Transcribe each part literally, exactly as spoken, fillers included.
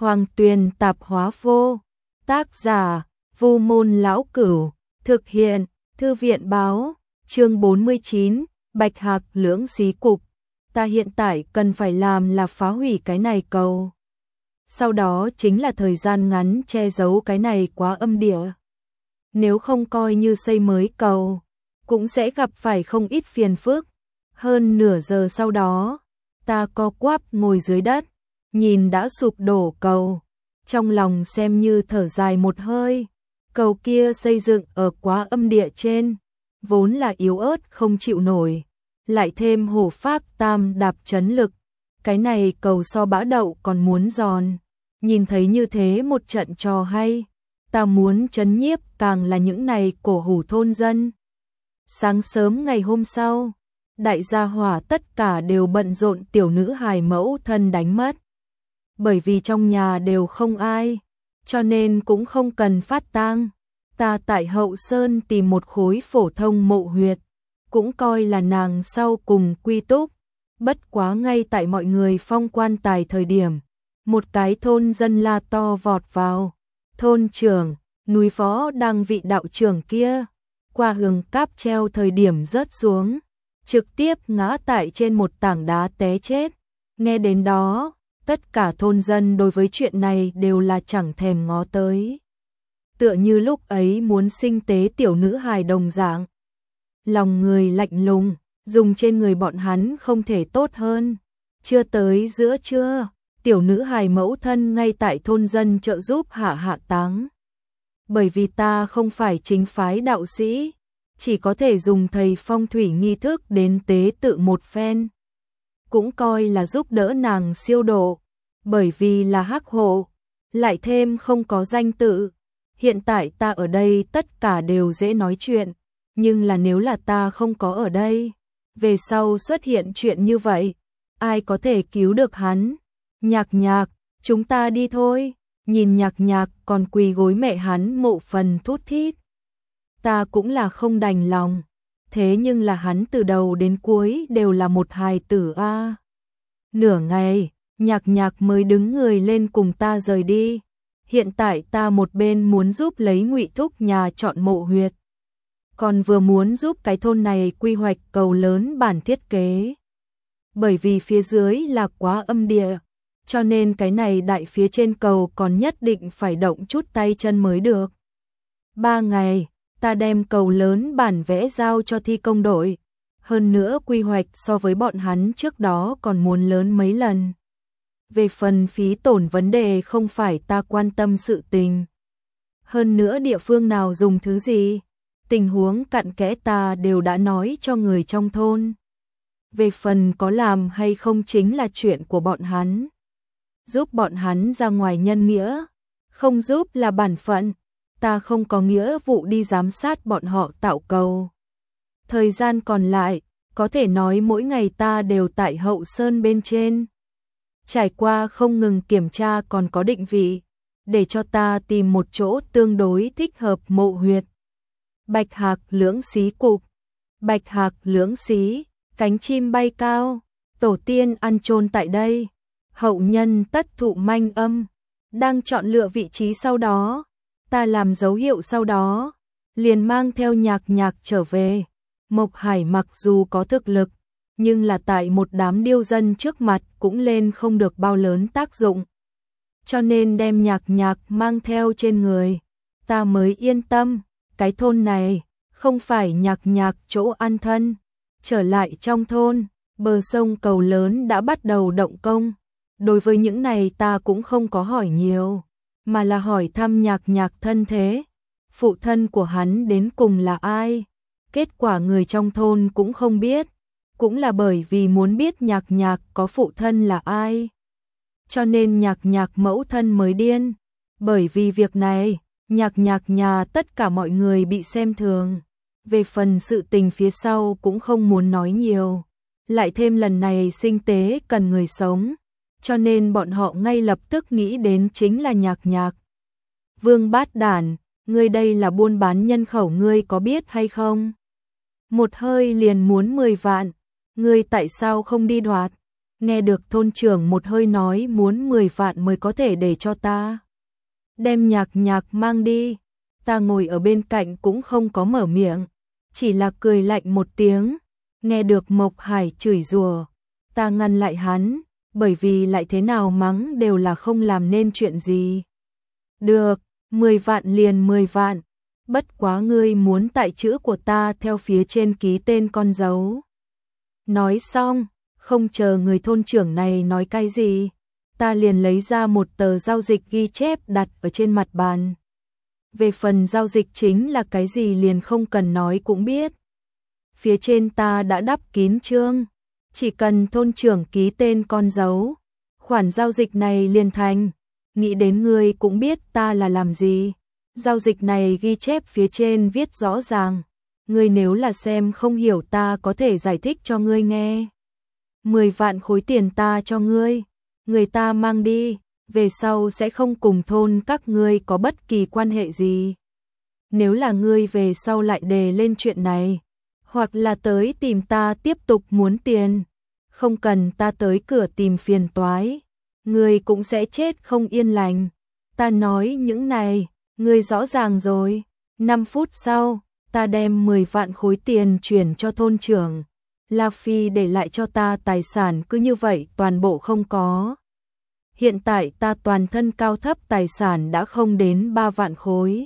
Hoàng Tuyền Tạp Hóa Vô. Tác giả: Vu Môn Lão Cửu. Thực hiện: Thư viện Báo. Chương bốn mươi chín, Bạch Hạc Lưỡng Xí Cục. Ta hiện tại cần phải làm là phá hủy cái này cầu. Sau đó chính là thời gian ngắn che giấu cái này quá âm địa. Nếu không coi như xây mới cầu, cũng sẽ gặp phải không ít phiền phức. Hơn nửa giờ sau đó, ta co quắp ngồi dưới đất, nhìn đã sụp đổ cầu. Trong lòng xem như thở dài một hơi. Cầu kia xây dựng ở quá âm địa trên, vốn là yếu ớt không chịu nổi. Lại thêm hổ phác tam đạp chấn lực. Cái này cầu so bã đậu còn muốn giòn. Nhìn thấy như thế một trận trò hay, ta muốn chấn nhiếp càng là những này cổ hủ thôn dân. Sáng sớm ngày hôm sau, đại gia hỏa tất cả đều bận rộn tiểu nữ hài mẫu thân đánh mất. Bởi vì trong nhà đều không ai, cho nên cũng không cần phát tang. Ta tại Hậu Sơn tìm một khối phổ thông mộ huyệt, cũng coi là nàng sau cùng quy túc. Bất quá ngay tại mọi người phong quan tài thời điểm, một cái thôn dân la to vọt vào. Thôn trưởng, núi phó đang vị đạo trưởng kia, qua hương cáp treo thời điểm rớt xuống, trực tiếp ngã tại trên một tảng đá té chết. Nghe đến đó, tất cả thôn dân đối với chuyện này đều là chẳng thèm ngó tới. Tựa như lúc ấy muốn sinh tế tiểu nữ hài đồng dạng. Lòng người lạnh lùng, dùng trên người bọn hắn không thể tốt hơn. Chưa tới giữa trưa, tiểu nữ hài mẫu thân ngay tại thôn dân trợ giúp hạ hạ táng. Bởi vì ta không phải chính phái đạo sĩ, chỉ có thể dùng thầy phong thủy nghi thức đến tế tự một phen. Cũng coi là giúp đỡ nàng siêu độ, bởi vì là hắc hộ, lại thêm không có danh tự. Hiện tại ta ở đây tất cả đều dễ nói chuyện, nhưng là nếu là ta không có ở đây, về sau xuất hiện chuyện như vậy, ai có thể cứu được hắn? Nhạc Nhạc, chúng ta đi thôi. Nhìn Nhạc Nhạc còn quỳ gối mẹ hắn mộ phần thút thít. Ta cũng là không đành lòng, thế nhưng là hắn từ đầu đến cuối đều là một hài tử a. À. Nửa ngày, Nhạc Nhạc mới đứng người lên cùng ta rời đi. Hiện tại ta một bên muốn giúp lấy Ngụy Thúc nhà chọn mộ huyệt, còn vừa muốn giúp cái thôn này quy hoạch cầu lớn bản thiết kế. Bởi vì phía dưới là quá âm địa, cho nên cái này đại phía trên cầu còn nhất định phải động chút tay chân mới được. Ba ngày, ta đem cầu lớn bản vẽ giao cho thi công đội. Hơn nữa quy hoạch so với bọn hắn trước đó còn muốn lớn mấy lần. Về phần phí tổn vấn đề không phải ta quan tâm sự tình. Hơn nữa địa phương nào dùng thứ gì, tình huống cặn kẽ ta đều đã nói cho người trong thôn. Về phần có làm hay không chính là chuyện của bọn hắn. Giúp bọn hắn ra ngoài nhân nghĩa, không giúp là bản phận. Ta không có nghĩa vụ đi giám sát bọn họ tạo cầu. Thời gian còn lại, có thể nói mỗi ngày ta đều tại Hậu Sơn bên trên. Trải qua không ngừng kiểm tra còn có định vị, để cho ta tìm một chỗ tương đối thích hợp mộ huyệt. Bạch Hạc Lưỡng Xí Cục. Bạch Hạc Lưỡng Xí, cánh chim bay cao, tổ tiên ăn chôn tại đây. Hậu nhân tất thụ manh âm. Đang chọn lựa vị trí sau đó, ta làm dấu hiệu sau đó, liền mang theo Nhạc Nhạc trở về. Mộc Hải mặc dù có thực lực, nhưng là tại một đám điêu dân trước mặt cũng lên không được bao lớn tác dụng. Cho nên đem Nhạc Nhạc mang theo trên người, ta mới yên tâm. Cái thôn này không phải Nhạc Nhạc chỗ an thân. Trở lại trong thôn, bờ sông cầu lớn đã bắt đầu động công. Đối với những này ta cũng không có hỏi nhiều, mà là hỏi thăm Nhạc Nhạc thân thế. Phụ thân của hắn đến cùng là ai? Kết quả người trong thôn cũng không biết. Cũng là bởi vì muốn biết Nhạc Nhạc có phụ thân là ai, cho nên Nhạc Nhạc mẫu thân mới điên. Bởi vì việc này, Nhạc Nhạc nhà tất cả mọi người bị xem thường. Về phần sự tình phía sau cũng không muốn nói nhiều. Lại thêm lần này sinh tế cần người sống, cho nên bọn họ ngay lập tức nghĩ đến chính là Nhạc Nhạc. Vương Bát Đản, ngươi đây là buôn bán nhân khẩu, ngươi có biết hay không? Một hơi liền muốn mười vạn, ngươi tại sao không đi đoạt? Nghe được thôn trưởng một hơi nói muốn mười vạn mới có thể để cho ta đem Nhạc Nhạc mang đi. Ta ngồi ở bên cạnh cũng không có mở miệng, chỉ là cười lạnh một tiếng. Nghe được Mộc Hải chửi rủa, ta ngăn lại hắn, bởi vì lại thế nào mắng đều là không làm nên chuyện gì. Được, mười vạn liền mười vạn, bất quá ngươi muốn tại chữ của ta theo phía trên ký tên con dấu. Nói xong, không chờ người thôn trưởng này nói cái gì, ta liền lấy ra một tờ giao dịch ghi chép đặt ở trên mặt bàn. Về phần giao dịch chính là cái gì liền không cần nói cũng biết. Phía trên ta đã đắp kín chương, chỉ cần thôn trưởng ký tên con dấu, khoản giao dịch này liền thành. Nghĩ đến ngươi cũng biết ta là làm gì. Giao dịch này ghi chép phía trên viết rõ ràng, ngươi nếu là xem không hiểu ta có thể giải thích cho ngươi nghe. Mười vạn khối tiền ta cho ngươi, người ta mang đi, về sau sẽ không cùng thôn các ngươi có bất kỳ quan hệ gì. Nếu là ngươi về sau lại đề lên chuyện này, hoặc là tới tìm ta tiếp tục muốn tiền, không cần ta tới cửa tìm phiền toái, ngươi cũng sẽ chết không yên lành. Ta nói những này, ngươi rõ ràng rồi. Năm phút sau, ta đem mười vạn khối tiền chuyển cho thôn trưởng. La Phi để lại cho ta tài sản cứ như vậy toàn bộ không có. Hiện tại ta toàn thân cao thấp tài sản đã không đến ba vạn khối.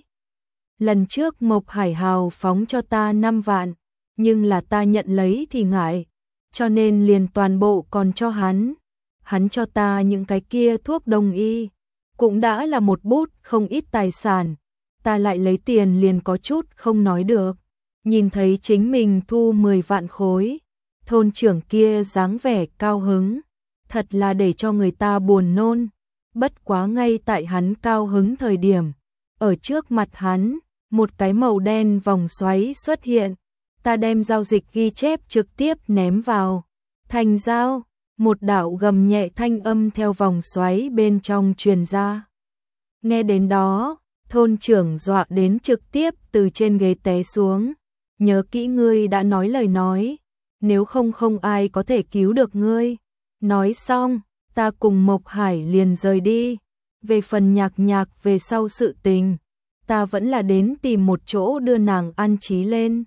Lần trước Mộc Hải hào phóng cho ta năm vạn, nhưng là ta nhận lấy thì ngại, cho nên liền toàn bộ còn cho hắn. Hắn cho ta những cái kia thuốc đông y, cũng đã là một bút không ít tài sản. Ta lại lấy tiền liền có chút không nói được. Nhìn thấy chính mình thu mười vạn khối, thôn trưởng kia dáng vẻ cao hứng, thật là để cho người ta buồn nôn. Bất quá ngay tại hắn cao hứng thời điểm, ở trước mặt hắn, một cái màu đen vòng xoáy xuất hiện. Ta đem giao dịch ghi chép trực tiếp ném vào thành giao, một đạo gầm nhẹ thanh âm theo vòng xoáy bên trong truyền ra. Nghe đến đó, thôn trưởng dọa đến trực tiếp từ trên ghế té xuống. Nhớ kỹ ngươi đã nói lời nói, nếu không không ai có thể cứu được ngươi. Nói xong, ta cùng Mộc Hải liền rời đi. Về phần Nhạc Nhạc về sau sự tình, ta vẫn là đến tìm một chỗ đưa nàng an trí lên.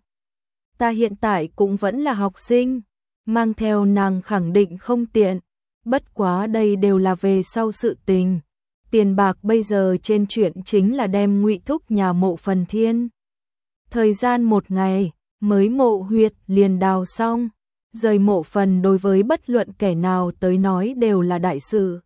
Ta hiện tại cũng vẫn là học sinh, mang theo nàng khẳng định không tiện. Bất quá đây đều là về sau sự tình. Tiền bạc bây giờ trên chuyện chính là đem Ngụy Thúc nhà mộ phần thiên. Thời gian một ngày, mới mộ huyệt liền đào xong. Rời mộ phần đối với bất luận kẻ nào tới nói đều là đại sự.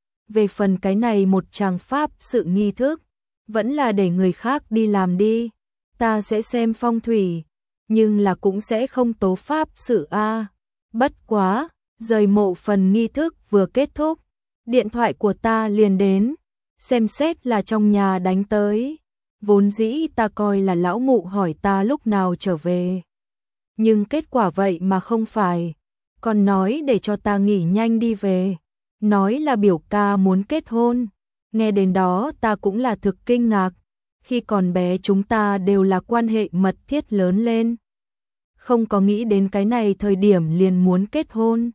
Về phần cái này một tràng pháp sự nghi thức, vẫn là để người khác đi làm đi. Ta sẽ xem phong thủy, nhưng là cũng sẽ không tố pháp sự a. Bất quá, rời mộ phần nghi thức vừa kết thúc, điện thoại của ta liền đến, xem xét là trong nhà đánh tới. Vốn dĩ ta coi là lão mụ hỏi ta lúc nào trở về. Nhưng kết quả vậy mà không phải, còn nói để cho ta nghỉ nhanh đi về. Nói là biểu ca muốn kết hôn. Nghe đến đó ta cũng là thực kinh ngạc. Khi còn bé chúng ta đều là quan hệ mật thiết lớn lên. Không có nghĩ đến cái này thời điểm liền muốn kết hôn.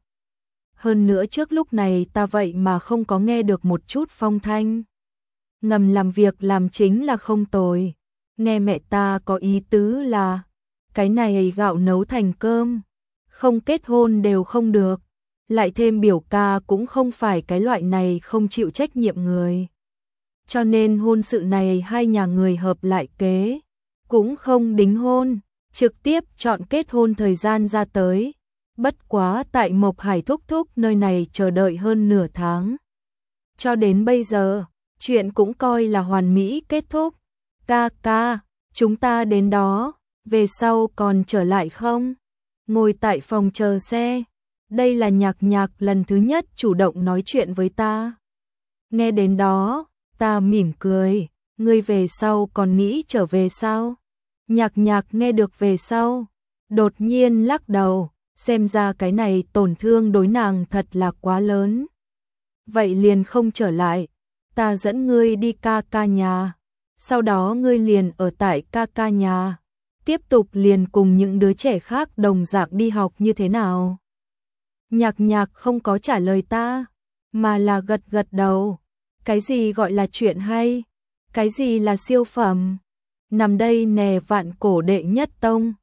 Hơn nữa trước lúc này ta vậy mà không có nghe được một chút phong thanh. Ngầm làm việc làm chính là không tồi. Nghe mẹ ta có ý tứ là cái này gạo nấu thành cơm, không kết hôn đều không được. Lại thêm biểu ca cũng không phải cái loại này không chịu trách nhiệm người. Cho nên hôn sự này hai nhà người hợp lại kế, cũng không đính hôn, trực tiếp chọn kết hôn thời gian ra tới. Bất quá tại Mộc Hải thúc thúc nơi này chờ đợi hơn nửa tháng. Cho đến bây giờ, chuyện cũng coi là hoàn mỹ kết thúc. Ca ca, chúng ta đến đó, về sau còn trở lại không? Ngồi tại phòng chờ xe, đây là Nhạc Nhạc lần thứ nhất chủ động nói chuyện với ta. Nghe đến đó, ta mỉm cười, ngươi về sau còn nghĩ trở về sao? Nhạc Nhạc nghe được về sau, đột nhiên lắc đầu, xem ra cái này tổn thương đối nàng thật là quá lớn. Vậy liền không trở lại, ta dẫn ngươi đi ca ca nhà, sau đó ngươi liền ở tại ca ca nhà, tiếp tục liền cùng những đứa trẻ khác đồng dạng đi học như thế nào? Nhạc Nhạc không có trả lời ta, mà là gật gật đầu. Cái gì gọi là chuyện hay? Cái gì là siêu phẩm? Nằm đây nè, vạn cổ đệ nhất tông.